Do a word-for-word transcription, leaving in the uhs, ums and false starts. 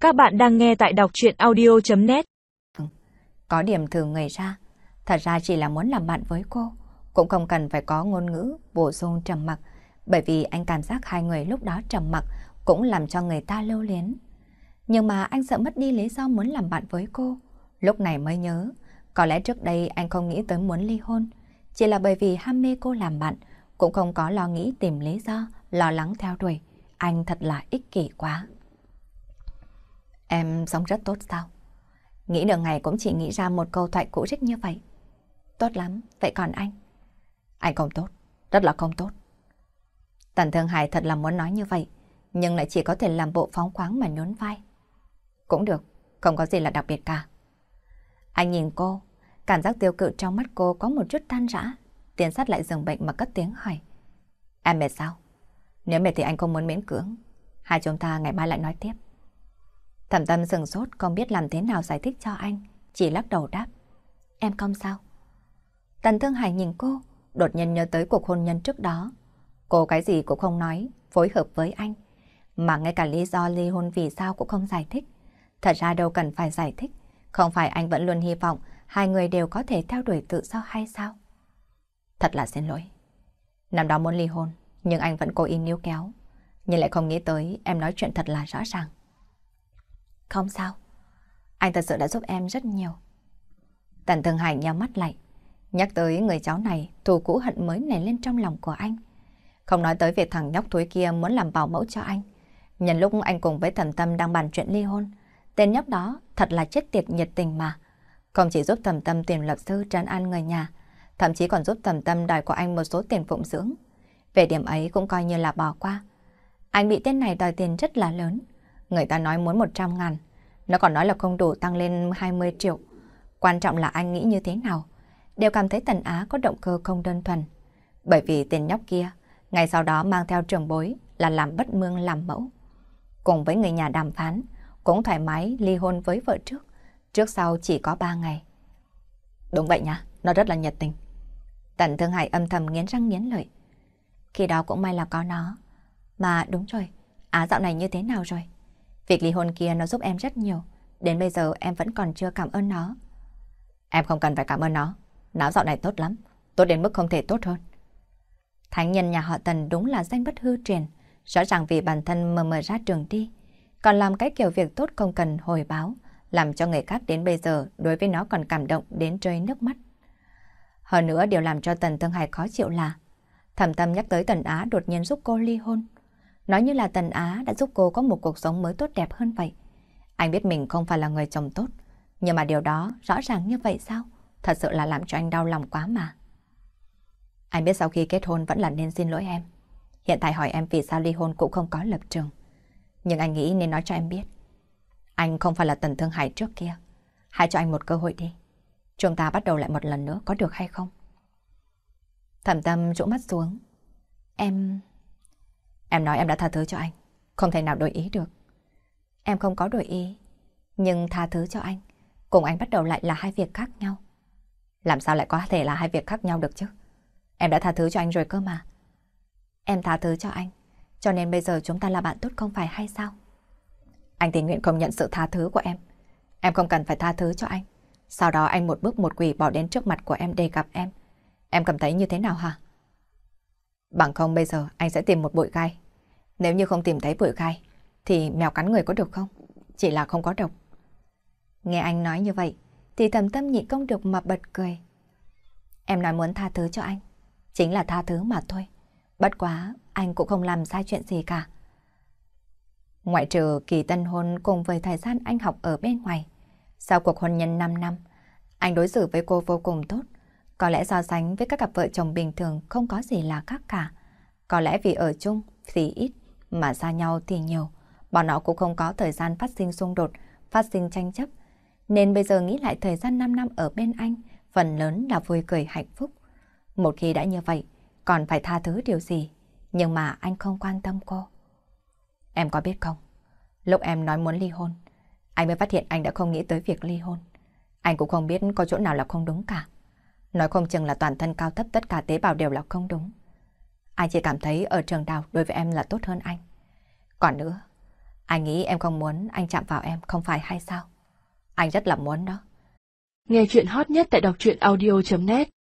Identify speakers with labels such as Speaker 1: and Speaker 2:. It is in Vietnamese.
Speaker 1: Các bạn đang nghe tại đọc truyện audio chấm net.
Speaker 2: Có điểm thử người ra, thật ra chỉ là muốn làm bạn với cô, cũng không cần phải có ngôn ngữ bổ sung trầm mặc, bởi vì anh cảm giác hai người lúc đó trầm mặc cũng làm cho người ta lưu luyến. Nhưng mà anh sợ mất đi lý do muốn làm bạn với cô, lúc này mới nhớ, có lẽ trước đây anh không nghĩ tới muốn ly hôn, chỉ là bởi vì ham mê cô làm bạn, cũng không có lo nghĩ tìm lý do, lo lắng theo đuổi. Anh thật là ích kỷ quá. Em sống rất tốt sao? Nghĩ được ngày cũng chỉ nghĩ ra một câu thoại cũ rích như vậy. Tốt lắm, vậy còn anh? Anh không tốt, rất là không tốt. Tần Thương Hải thật là muốn nói như vậy, nhưng lại chỉ có thể làm bộ phóng khoáng mà nhún vai. Cũng được, không có gì là đặc biệt cả. Anh nhìn cô, cảm giác tiêu cự trong mắt cô có một chút tan rã. Tiến sát lại giường bệnh mà cất tiếng hỏi. Em mệt sao? Nếu mệt thì anh không muốn miễn cưỡng. Hai chúng ta ngày mai lại nói tiếp. Thẩm Tâm sừng sốt không biết làm thế nào giải thích cho anh, chỉ lắc đầu đáp. Em không sao. Tần Thương Hải nhìn cô, đột nhiên nhớ tới cuộc hôn nhân trước đó. Cô cái gì cũng không nói, phối hợp với anh. Mà ngay cả lý do ly hôn vì sao cũng không giải thích. Thật ra đâu cần phải giải thích. Không phải anh vẫn luôn hy vọng hai người đều có thể theo đuổi tự do hay sao? Thật là xin lỗi. Năm đó muốn ly hôn, nhưng anh vẫn cố ý níu kéo. Nhưng lại không nghĩ tới em nói chuyện thật là rõ ràng. Không sao. Anh thật sự đã giúp em rất nhiều. Tần Thương Hải nhắm mắt lại. Nhắc tới người cháu này, thù cũ hận mới nảy lên trong lòng của anh. Không nói tới việc thằng nhóc thối kia muốn làm bảo mẫu cho anh. Nhân lúc anh cùng với Thẩm Tâm đang bàn chuyện ly hôn, tên nhóc đó thật là chết tiệt nhiệt tình mà. Không chỉ giúp Thẩm Tâm tìm luật sư trấn an người nhà, thậm chí còn giúp Thẩm Tâm đòi của anh một số tiền phụng dưỡng. Về điểm ấy cũng coi như là bỏ qua. Anh bị tên này đòi tiền rất là lớn. Người ta nói muốn một trăm ngàn, nó còn nói là không đủ tăng lên hai mươi triệu. Quan trọng là anh nghĩ như thế nào, đều cảm thấy Tần Á có động cơ không đơn thuần. Bởi vì tên nhóc kia, ngày sau đó mang theo trưởng bối là làm bất mương làm mẫu. Cùng với người nhà đàm phán, cũng thoải mái ly hôn với vợ trước, trước sau chỉ có ba ngày. Đúng vậy nha, nó rất là nhiệt tình. Tần Thương Hải âm thầm nghiến răng nghiến lợi. Khi đó cũng may là có nó. Mà đúng rồi, Á dạo này như thế nào rồi? Việc ly hôn kia nó giúp em rất nhiều. Đến bây giờ em vẫn còn chưa cảm ơn nó. Em không cần phải cảm ơn nó. Nó dạo này tốt lắm. Tốt đến mức không thể tốt hơn. Thánh nhân nhà họ Tần đúng là danh bất hư truyền. Rõ ràng vì bản thân mờ mờ ra trường đi. Còn làm cái kiểu việc tốt không cần hồi báo. Làm cho người khác đến bây giờ đối với nó còn cảm động đến rơi nước mắt. Hơn nữa điều làm cho Tần Thương Hải khó chịu là Thẩm Tâm nhắc tới Tần Á đột nhiên giúp cô ly hôn. Nói như là Tần Á đã giúp cô có một cuộc sống mới tốt đẹp hơn vậy. Anh biết mình không phải là người chồng tốt, nhưng mà điều đó rõ ràng như vậy sao? Thật sự là làm cho anh đau lòng quá mà. Anh biết sau khi kết hôn vẫn là nên xin lỗi em. Hiện tại hỏi em vì sao ly hôn cũng không có lập trường. Nhưng anh nghĩ nên nói cho em biết. Anh không phải là Tần Thương Hải trước kia. Hãy cho anh một cơ hội đi. Chúng ta bắt đầu lại một lần nữa có được hay không? Thẩm Tâm rũ mắt xuống. Em... Em nói em đã tha thứ cho anh. Không thể nào đổi ý được. Em không có đổi ý. Nhưng tha thứ cho anh, cùng anh bắt đầu lại là hai việc khác nhau. Làm sao lại có thể là hai việc khác nhau được chứ? Em đã tha thứ cho anh rồi cơ mà. Em tha thứ cho anh, cho nên bây giờ chúng ta là bạn tốt không phải hay sao? Anh tình nguyện không nhận sự tha thứ của em. Em không cần phải tha thứ cho anh. Sau đó anh một bước một quỳ bỏ đến trước mặt của em để gặp em. Em cảm thấy như thế nào hả? Bằng không bây giờ anh sẽ tìm một bụi gai. Nếu như không tìm thấy bụi gai thì mèo cắn người có được không? Chỉ là không có độc. Nghe anh nói như vậy thì Thẩm Tâm nhịn không được mà bật cười. Em nói muốn tha thứ cho anh, chính là tha thứ mà thôi. Bất quá anh cũng không làm sai chuyện gì cả. Ngoại trừ kỳ tân hôn cùng với thời gian anh học ở bên ngoài, sau cuộc hôn nhân năm năm, anh đối xử với cô vô cùng tốt. Có lẽ so sánh với các cặp vợ chồng bình thường không có gì là khác cả. Có lẽ vì ở chung thì ít, mà xa nhau thì nhiều. Bọn họ cũng không có thời gian phát sinh xung đột, phát sinh tranh chấp. Nên bây giờ nghĩ lại thời gian năm năm ở bên anh, phần lớn là vui cười hạnh phúc. Một khi đã như vậy, còn phải tha thứ điều gì? Nhưng mà anh không quan tâm cô. Em có biết không? Lúc em nói muốn ly hôn, anh mới phát hiện anh đã không nghĩ tới việc ly hôn. Anh cũng không biết có chỗ nào là không đúng cả. Nói không chừng là toàn thân cao thấp tất cả tế bào đều là không đúng. Anh chỉ cảm thấy ở trường đào đối với em là tốt hơn anh. Còn nữa, Anh nghĩ em không muốn anh chạm vào em, không phải hay sao? Anh rất là muốn đó.
Speaker 1: Nghe chuyện hot nhất tại đọc truyện audio chấm net